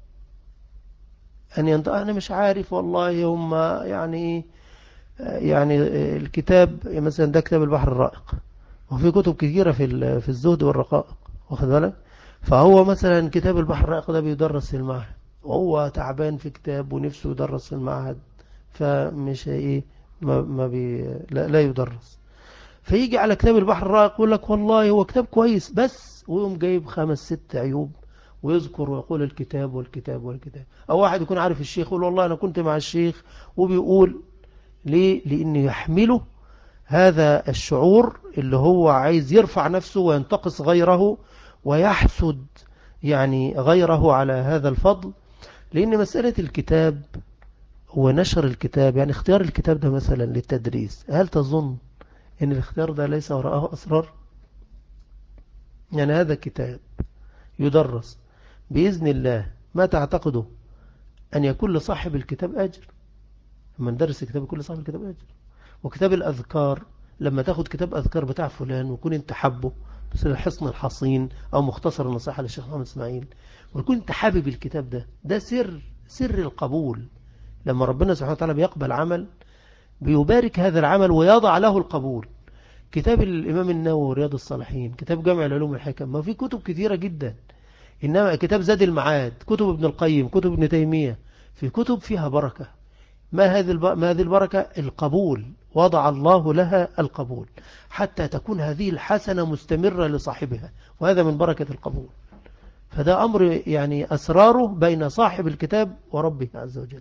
[SPEAKER 1] أنا مش عارف والله هم يعني يعني الكتاب مثلا ده كتاب البحر الرائق، وفي كتب كثيرة في الزهد والرقائق، واخد بالك؟ فهو مثلا كتاب البحر الرائق ده بيدرس في المعهد، وهو تعبان في كتاب ونفسه يدرس في المعهد، فمش ايه ما بي لا يدرس، فيجي على كتاب البحر الرائق يقول لك والله هو كتاب كويس بس، ويقوم جايب 5 6 عيوب، ويذكر ويقول الكتاب والكتاب والكتاب. او واحد يكون عارف الشيخ يقول والله انا كنت مع الشيخ، وبيقول ليه؟ لانه يحمله هذا الشعور اللي هو عايز يرفع نفسه وينتقص غيره ويحسد يعني غيره على هذا الفضل. لأن مسألة الكتاب ونشر الكتاب، يعني اختيار الكتاب ده مثلا للتدريس، هل تظن أن الاختيار ده ليس وراءه أسرار؟ يعني هذا كتاب يدرس بإذن الله، ما تعتقده أن يكون لصاحب الكتاب أجر؟ لما ندرس الكتاب يكون لصاحب الكتاب أجر. وكتاب الأذكار، لما تاخد كتاب أذكار بتاع فلان ويكون انت حبه، مثل الحصن الحصين أو مختصر النصيحة للشيخ محمد إسماعيل، ويكون انت حابب الكتاب ده سر القبول. لما ربنا سبحانه وتعالى بيقبل عمل، بيبارك هذا العمل ويضع له القبول. كتاب الإمام النووي رياض الصالحين، كتاب جامع العلوم والحكم، ما في كتب كثيرة جدا، إنما كتاب زاد المعاد، كتب ابن القيم، كتب ابن تيمية، في كتب فيها بركة. ما هذه البركة؟ القبول، وضع الله لها القبول حتى تكون هذه الحسنة مستمرة لصاحبها، وهذا من بركة القبول. فده أمر يعني أسراره بين صاحب الكتاب وربه عز وجل،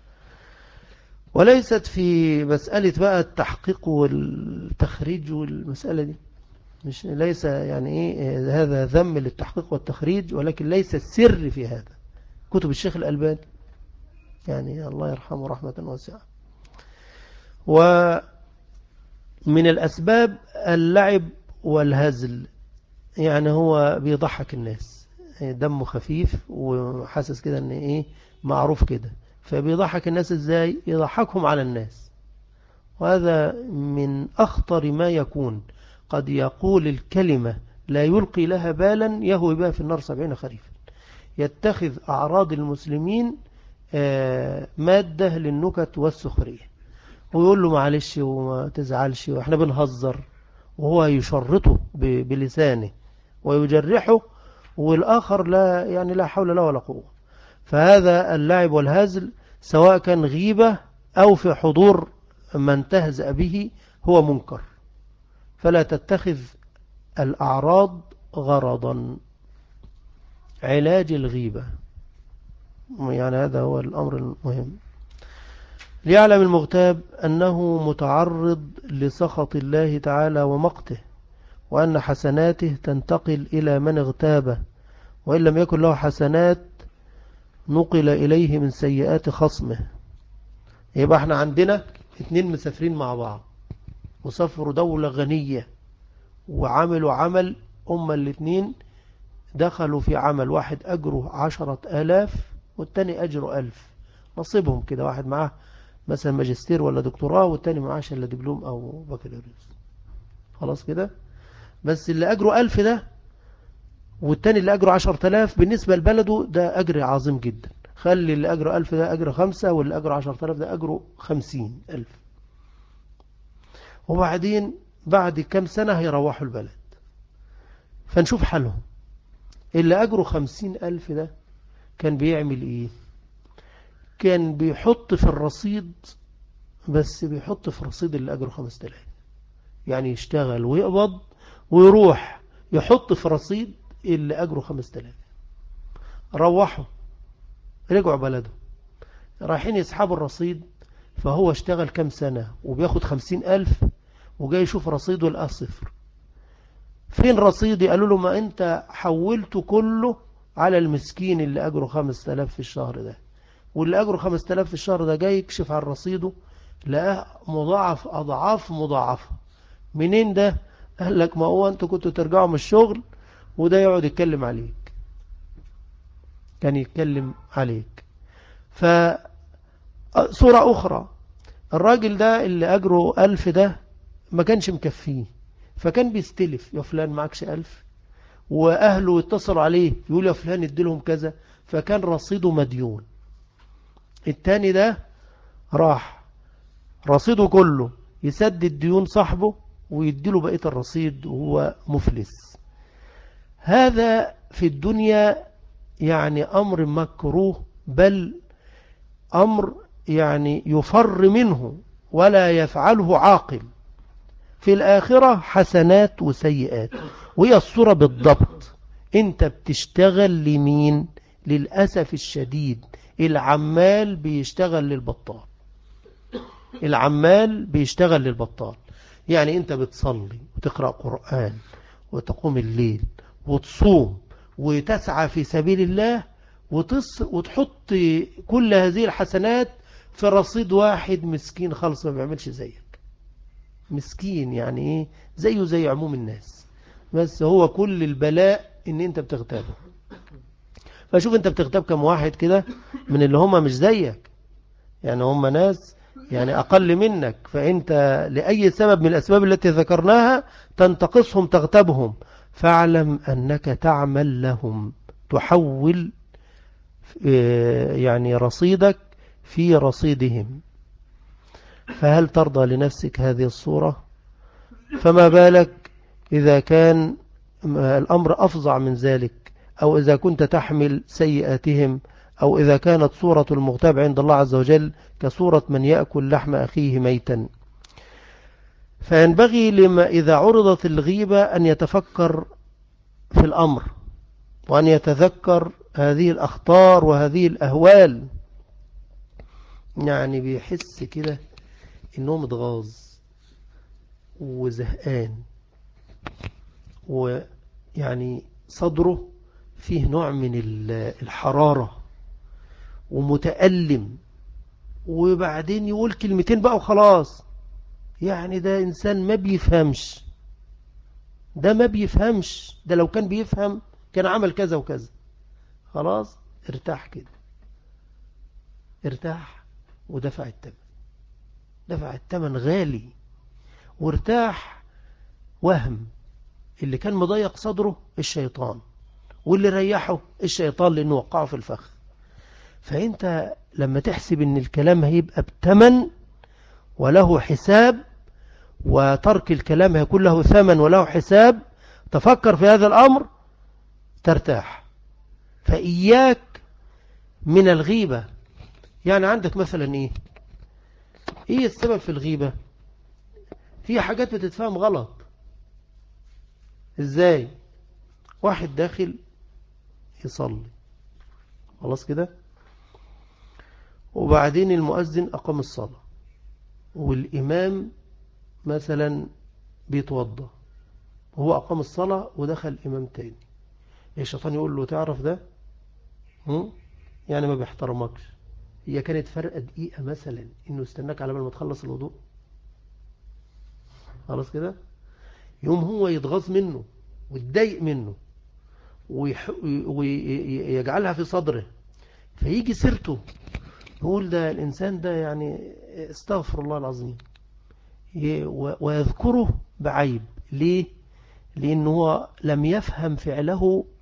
[SPEAKER 1] وليست في مسألة بقى التحقيق والتخريج والمسألة دي، مش ليس يعني إيه هذا ذم للتحقيق والتخريج، ولكن ليس السر في هذا. كتب الشيخ الألباني يعني الله يرحمه رحمة واسعة. ومن الأسباب اللعب والهزل، يعني هو بيضحك الناس، دمه خفيف وحاسس كده ان ايه معروف كده، فبيضحك الناس ازاي؟ يضحكهم على الناس، وهذا من أخطر ما يكون. قد يقول الكلمة لا يلقي لها بالا يهوي بها في النار 70 خريفا. يتخذ أعراض المسلمين مادة للنكت والسخرية، ويقول له معلش وما تزعلش واحنا بنهزر، وهو يشرطه بلسانه ويجرحه، والآخر لا يعني لا حول له ولا قوة. فهذا اللعب والهزل سواء كان غيبة أو في حضور من تهزأ به هو منكر، فلا تتخذ الأعراض غرضا. علاج الغيبة، يعني هذا هو الأمر المهم. ليعلم المغتاب أنه متعرض لسخط الله تعالى ومقته، وأن حسناته تنتقل إلى من اغتابه، وإن لم يكن له حسنات نقل إليه من سيئات خصمه. يبقى احنا عندنا 2 مسافرين مع بعض، وسافروا دولة غنية وعملوا عمل، الاتنين دخلوا في عمل، واحد أجره 10,000 والتاني أجره 1000، نصيبهم كده، واحد معاه مثلا ماجستير ولا دكتوراه، والتاني معاش إلا دبلوم أو بكالوريوس، خلاص كده. بس اللي أجره 1000 ده والتاني اللي أجره 10,000 بالنسبة لبلده ده أجر عظيم جدا. خلي اللي أجره 1000 ده أجر 5، واللي أجره 10,000 ده أجره 50,000. وبعدين بعد كام سنة هيروحوا البلد، فنشوف حالهم. اللي أجره 50,000 ده كان بيعمل إيه؟ كان بيحط في الرصيد، بس بيحط في رصيد اللي أجره 5,000. يعني يشتغل ويقبض ويروح يحط في رصيد اللي أجره 5,000. روحوا رجعوا بلده، رايحين يسحبوا الرصيد، فهو اشتغل كام سنة وبياخد 50,000، وجاي يشوف رصيده لقاه صفر. فين رصيدي؟ قالوا له ما انت حولته كله على المسكين اللي أجره 5,000 في الشهر ده. واللي أجره 5,000 في الشهر ده جاي يكشف عن رصيده لقاه مضاعف أضعاف مضاعفة. منين ده؟ قال لك ما هو انتوا كنتوا ترجعوا من الشغل وده يقعد يتكلم عليك، كان يتكلم عليك. فصورة أخرى، الراجل ده اللي أجره 1000 ده ما كانش مكفيه، فكان بيستلف. يا فلان معكش 1000؟ وأهله يتصلوا عليه يقول يا فلان اديلهم كذا، فكان رصيده مديون. التاني ده راح رصيده كله يسدد ديون صاحبه ويديله بقية الرصيد وهو مفلس. هذا في الدنيا يعني أمر مكروه، بل أمر يعني يفر منه ولا يفعله عاقل. في الآخرة حسنات وسيئات، وهي الصورة بالضبط. انت بتشتغل لمين؟ للأسف الشديد العمال بيشتغل للبطال، العمال بيشتغل للبطال. يعني انت بتصلي وتقرأ قرآن وتقوم الليل وتصوم وتسعى في سبيل الله وتحط كل هذه الحسنات في رصيد واحد مسكين خالص ما بيعملش زيك. مسكين يعني ايه؟ زيه زي عموم الناس، بس هو كل البلاء ان انت بتغتابه. فشوف انت بتغتاب كم واحد كده من اللي هم مش زيك، يعني هم ناس يعني أقل منك، فأنت لأي سبب من الأسباب التي ذكرناها تنتقصهم تغتابهم، فاعلم أنك تعمل لهم، تحول يعني رصيدك في رصيدهم. فهل ترضى لنفسك هذه الصورة؟ فما بالك إذا كان الأمر أفظع من ذلك، أو إذا كنت تحمل سيئاتهم، أو إذا كانت صورة المغتاب عند الله عز وجل كصورة من يأكل لحم أخيه ميتا. فينبغي لما إذا عرضت الغيبة أن يتفكر في الأمر، وأن يتذكر هذه الأخطار وهذه الأهوال. يعني بيحس كده إنه متغاظ وزهقان، ويعني صدره فيه نوع من الحرارة ومتألم، وبعدين يقول كلمتين بقى وخلاص. يعني ده إنسان ما بيفهمش، ده ما بيفهمش، ده لو كان بيفهم كان عمل كذا وكذا. خلاص ارتاح كده، ارتاح ودفع الثمن، دفع الثمن غالي وارتاح. وهم اللي كان مضيق صدره الشيطان، واللي ريحه الشيطان لأنه وقعه في الفخ. فأنت لما تحسب ان الكلام هيبقى بثمن وله حساب، وترك الكلام هيكون له ثمن وله حساب، تفكر في هذا الأمر ترتاح. فإياك من الغيبة. يعني عندك مثلا ايه السبب في الغيبة؟ في حاجات بتتفهم غلط. ازاي؟ واحد داخل يصلي خلاص كده، وبعدين المؤذن أقام الصلاة، والإمام مثلا بيتوضى، وهو أقام الصلاة ودخل إمام تاني. الشيطان يقول له تعرف ده يعني ما بيحترمكش، هي كانت فرقة دقيقة مثلا إنه استناك على ما تخلص الوضوء. خلاص كده، يوم هو يتغاظ منه ويتضايق منه ويجعلها في صدره، فيجي سيرته يقول ده الإنسان ده يعني استغفر الله العظيم، ويذكره بعيب. ليه؟ لأنه هو لم يفهم فعله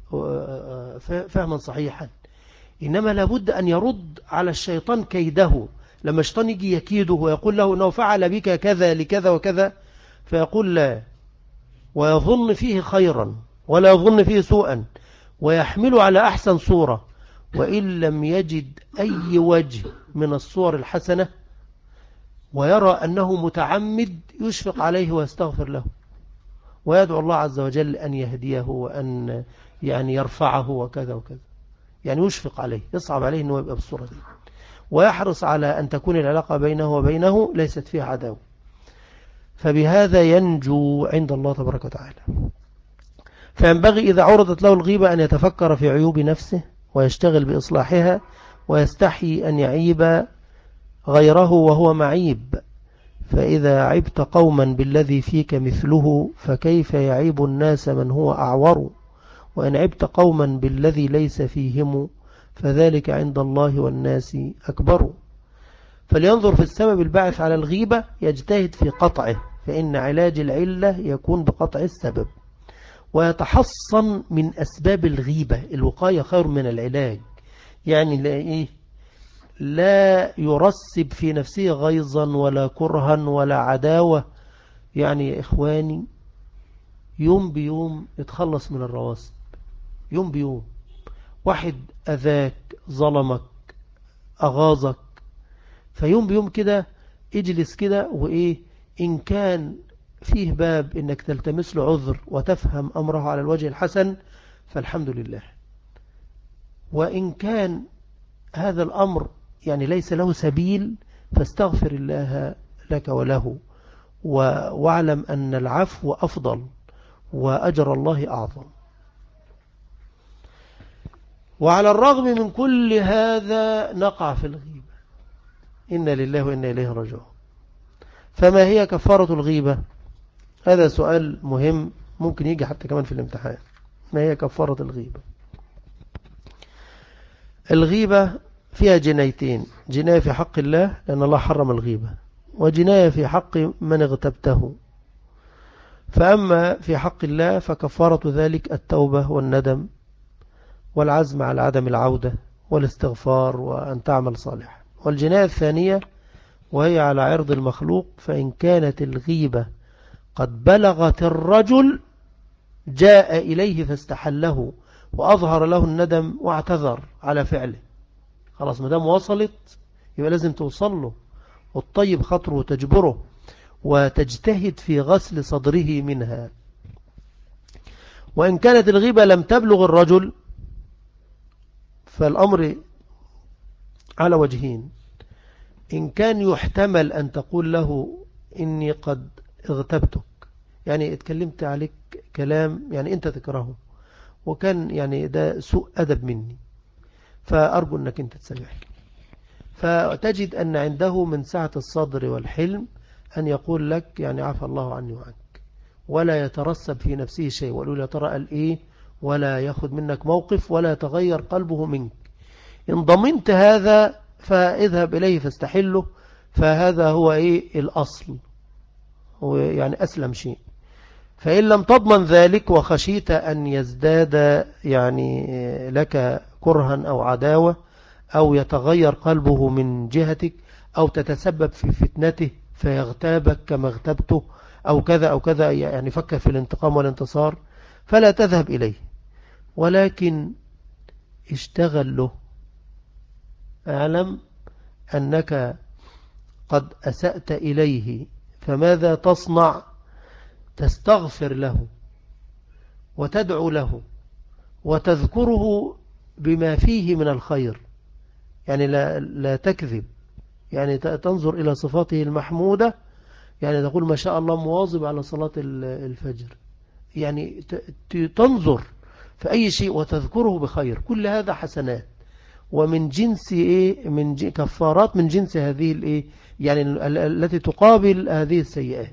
[SPEAKER 1] فهما صحيحا، إنما لابد أن يرد على الشيطان كيده. لما الشيطان يجي يكيده ويقول له أنه فعل بك كذا لكذا وكذا، فيقول لا، ويظن فيه خيرا ولا يظن فيه سوءا، ويحمله على أحسن صورة، وإن لم يجد أي وجه من الصور الحسنة ويرى أنه متعمد، يشفق عليه ويستغفر له، ويدعو الله عز وجل أن يهديه وأن يعني يرفعه وكذا وكذا، يعني يشفق عليه، يصعب عليه أنه يبقى بالصورة دي، ويحرص على أن تكون العلاقة بينه وبينه ليست فيها عداوة، فبهذا ينجو عند الله تبارك وتعالى. فينبغي إذا عرضت له الغيبة أن يتفكر في عيوب نفسه ويشتغل بإصلاحها، ويستحي أن يعيب غيره وهو معيب، فإذا عبت قوما بالذي فيك مثله فكيف يعيب الناس من هو أعور، وإن عبت قوما بالذي ليس فيهم فذلك عند الله والناس أكبر. فلينظر في السبب الباعث على الغيبة، يجتهد في قطعه، فإن علاج العلة يكون بقطع السبب، ويتحصن من أسباب الغيبة. الوقاية خير من العلاج، يعني لا يرسب في نفسه غيظا ولا كرها ولا عداوة. يعني يا إخواني، يوم بيوم يتخلص من الرواسب، يوم بيوم. واحد أذاك، ظلمك، أغاظك، فيوم بيوم كده اجلس كده، إن كان فيه باب إنك تلتمس له عذر وتفهم أمره على الوجه الحسن فالحمد لله، وإن كان هذا الأمر يعني ليس له سبيل فاستغفر الله لك وله، واعلم أن العفو أفضل وأجر الله أعظم. وعلى الرغم من كل هذا نقع في الغيبة، إنا لله وإنا إليه راجعون. فما هي كفارة الغيبة؟ هذا سؤال مهم، ممكن يجي حتى كمان في الامتحان. ما هي كفارة الغيبة؟ الغيبة فيها جنايتين: جناية في حق الله لأن الله حرم الغيبة، وجناية في حق من اغتبته. فأما في حق الله فكفارة ذلك التوبة والندم والعزم على عدم العودة والاستغفار وأن تعمل صالحا. والجناية الثانية وهي على عرض المخلوق، فإن كانت الغيبة قد بلغت الرجل جاء إليه فاستحله وأظهر له الندم واعتذر على فعله، خلاص مدام وصلت يبقى لازم توصل له، والطيب خطره تجبره وتجتهد في غسل صدره منها. وإن كانت الغيبة لم تبلغ الرجل فالأمر على وجهين: إن كان يحتمل أن تقول له إني قد اغتبتك، يعني اتكلمت عليك كلام يعني أنت تكرهه، وكان يعني ده سوء أدب مني، فأرجو أنك أنت تسامحني. فتجد أن عنده من سعة الصدر والحلم أن يقول لك يعني عفى الله عني وعنك، ولا يترسب في نفسه شيء، ولا ترى قال إيه، ولا يأخذ منك موقف، ولا يتغير قلبه منك. إن ضمنت هذا فاذهب إليه فاستحله، فهذا هو الأصل، هو يعني أسلم شيء. فإن لم تضمن ذلك وخشيت أن يزداد يعني لك كرها أو عداوة، أو يتغير قلبه من جهتك، أو تتسبب في فتنته فيغتابك كما اغتبته، أو كذا أو كذا، يعني فكر في الانتقام والانتصار، فلا تذهب إليه، ولكن اشتغل له. اعلم أنك قد أسأت إليه، فماذا تصنع؟ تستغفر له وتدعو له وتذكره بما فيه من الخير، يعني لا تكذب، يعني تنظر إلى صفاته المحمودة، يعني تقول ما شاء الله مواظب على صلاة الفجر، يعني تنظر في أي شيء وتذكره بخير. كل هذا حسنات، ومن جنس من كفارات من جنس هذه يعني التي تقابل هذه السيئات.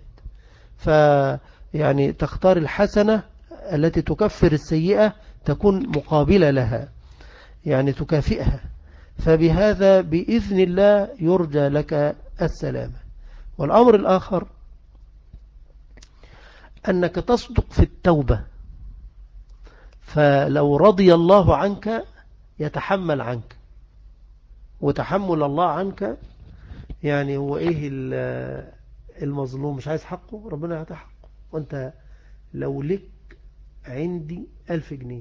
[SPEAKER 1] يعني تختار الحسنة التي تكفر السيئة تكون مقابلة لها، يعني تكافئها، فبهذا بإذن الله يرجى لك السلامة. والأمر الآخر أنك تصدق في التوبة، فلو رضي الله عنك يتحمل عنك، وتحمل الله عنك يعني هو إيه المظلوم مش عايز حقه ربنا يعطيه حقه. وأنت لو لك عندي 1000 جنيه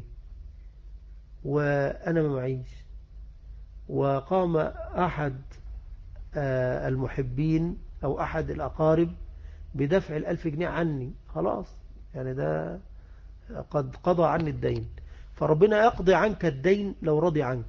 [SPEAKER 1] وأنا ما معيش، وقام أحد المحبين أو أحد الأقارب بدفع 1000 جنيه عني، خلاص يعني ده قد قضى عني الدين، فربنا يقضي عنك الدين لو رضي عنك،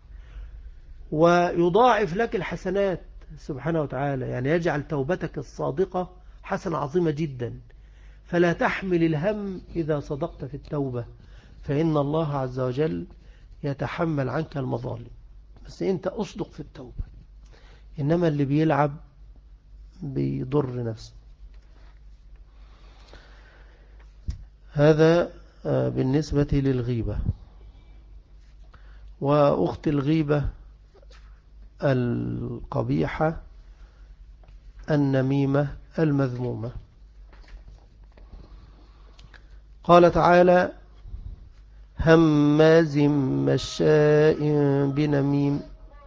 [SPEAKER 1] ويضاعف لك الحسنات سبحانه وتعالى، يعني يجعل توبتك الصادقة حسنة عظيمة جدا. فلا تحمل الهم إذا صدقت في التوبة، فإن الله عز وجل يتحمل عنك المظالم، بس أنت أصدق في التوبة. إنما اللي بيلعب بيضر نفسه. هذا بالنسبة للغيبة. وأخت الغيبة القبيحة النميمة المذمومة. قال تعالى: هماز مشاء بنميم.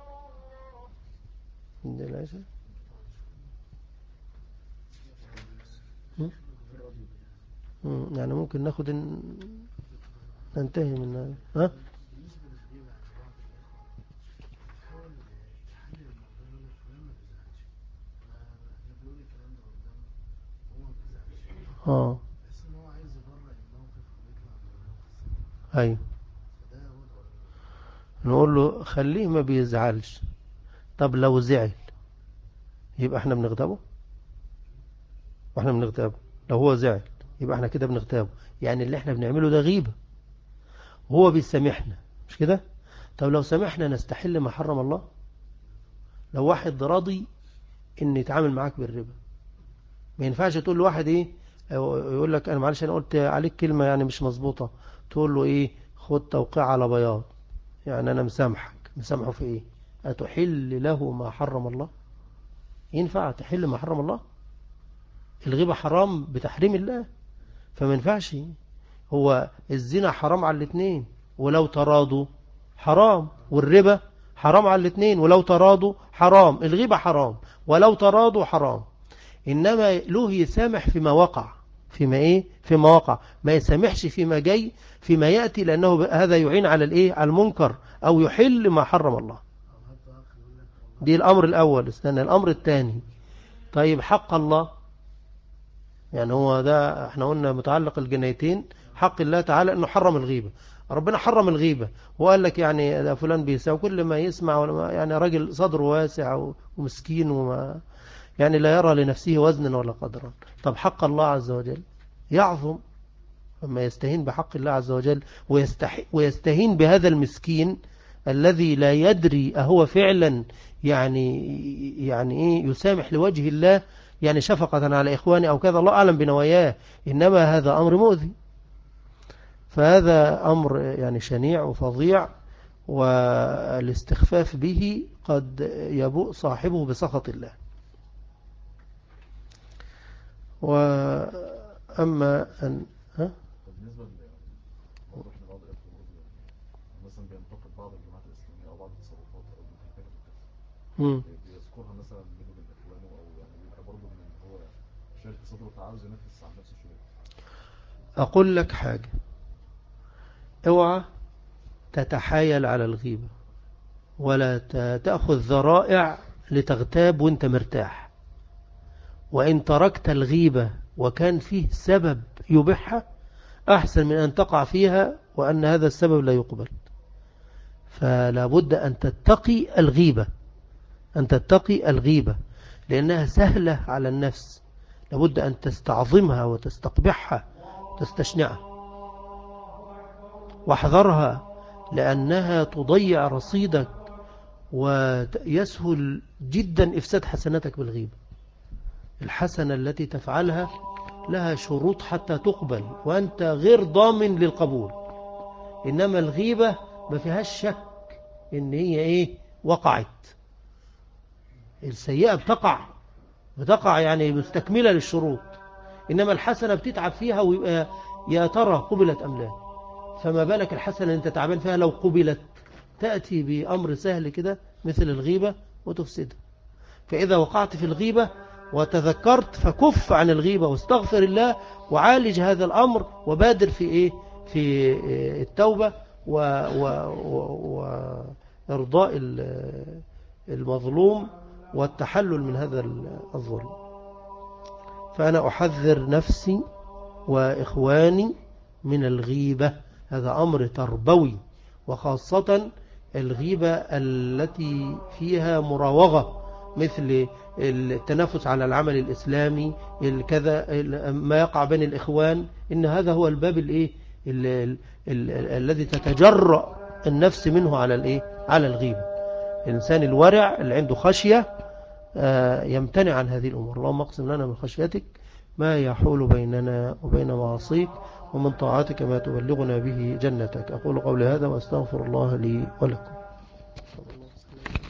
[SPEAKER 1] يعني ممكن ناخد ننتهي من ها. ايوه، نقول له خليه ما بيزعلش. طب لو زعل يبقى احنا بنغتابه، واحنا بنغتابه لو هو زعل يبقى احنا كده بنغتابه، يعني اللي احنا بنعمله ده غيبة، وهو بيسامحنا مش كده. طب لو سامحنا نستحل ما حرم الله؟ لو واحد راضي ان يتعامل معاك بالربا، ما ينفعش تقول له واحد ايه يقول لك انا معلش انا قلت عليك كلمة يعني مش مظبوطة، تقول له ايه خد توقيع على بياض، يعني انا مسامحه في ايه؟ أتحل له ما حرم الله؟ ينفع تحل ما حرم الله؟ الغيبة حرام بتحريم الله، فما ينفعش. هو الزنا حرام على الاثنين ولو تراضوا حرام، والربا حرام على الاثنين ولو تراضوا حرام، الغيبة حرام ولو تراضوا حرام. إنما له يسامح فيما وقع، فيما إيه؟ فيما وقع، ما يسامحش فيما جاي فيما يأتي، لأنه هذا يعين على الإيه؟ على المنكر أو يحل ما حرم الله. دي الأمر الأول. استنى الأمر الثاني. طيب حق الله، يعني هو ده احنا قلنا متعلق الجنايتين، حق الله تعالى انه حرم الغيبة. ربنا حرم الغيبة وقال لك يعني ده فلان بيساوي، كل ما يسمع يعني راجل صدره واسع ومسكين وما يعني لا يرى لنفسه وزنا ولا قدرا. طب حق الله عز وجل يعظم لما يستهين بحق الله عز وجل ويستهين بهذا المسكين الذي لا يدري أهو فعلا يعني إيه يسامح لوجه الله، يعني شفقة على إخواني أو كذا، الله أعلم بنواياه، إنما هذا أمر مؤذي. فهذا أمر يعني شنيع وفظيع، والاستخفاف به قد يبوء صاحبه بسخط الله. وأما أن
[SPEAKER 2] بالنسبة لواضح ان بعض الإخوة برضه مثلا بينتقد بعض الجماعات الإسلامية أو بعض التصرفات أو الحاجات اللي بتحصل، بيذكرها مثلا بينه وبين إخوانه، أو يعني بيبقى برضه من هو شايل في صدره فعاوز ينفس عن نفسه شوية.
[SPEAKER 1] أقول لك حاجة، اوعى تتحايل على الغيبة ولا تأخذ ذرائع لتغتاب وانت مرتاح. وإن تركت الغيبة وكان فيه سبب يبيحها أحسن من أن تقع فيها وأن هذا السبب لا يقبل. فلا بد أن تتقي الغيبة، أن تتقي الغيبة لأنها سهلة على النفس، لابد أن تستعظمها وتستقبحها وتستشنعها، واحذرها لأنها تضيع رصيدك ويسهل جدا إفساد حسناتك بالغيبة. الحسنة التي تفعلها لها شروط حتى تقبل وأنت غير ضامن للقبول، إنما الغيبة ما فيهاش شك إن هي إيه وقعت. السيئة بتقع يعني مستكملة للشروط، إنما الحسنة بتتعب فيها ويبقى يا ترى قبلت أم لا. فما بالك الحسنة اللي انت تعبان فيها لو قبلت تأتي بأمر سهل كده مثل الغيبة وتفسدها. فإذا وقعت في الغيبة وتذكرت فكف عن الغيبة واستغفر الله وعالج هذا الأمر وبادر في إيه؟ في التوبة وإرضاء المظلوم والتحلل من هذا الظلم. فأنا أحذر نفسي وإخواني من الغيبة، هذا أمر تربوي، وخاصة الغيبة التي فيها مراوغة مثل التنافس على العمل الإسلامي الكذا ما يقع بين الإخوان، إن هذا هو الباب الذي تتجرأ النفس منه على الغيبة. الإنسان الورع اللي عنده خشية يمتنع عن هذه الأمور. اللهم اقسم لنا من خشيتك ما يحول بيننا وبين معاصيك ومن طاعتك ما تبلغنا به جنتك. أقول قولي هذا وأستغفر الله لي ولكم.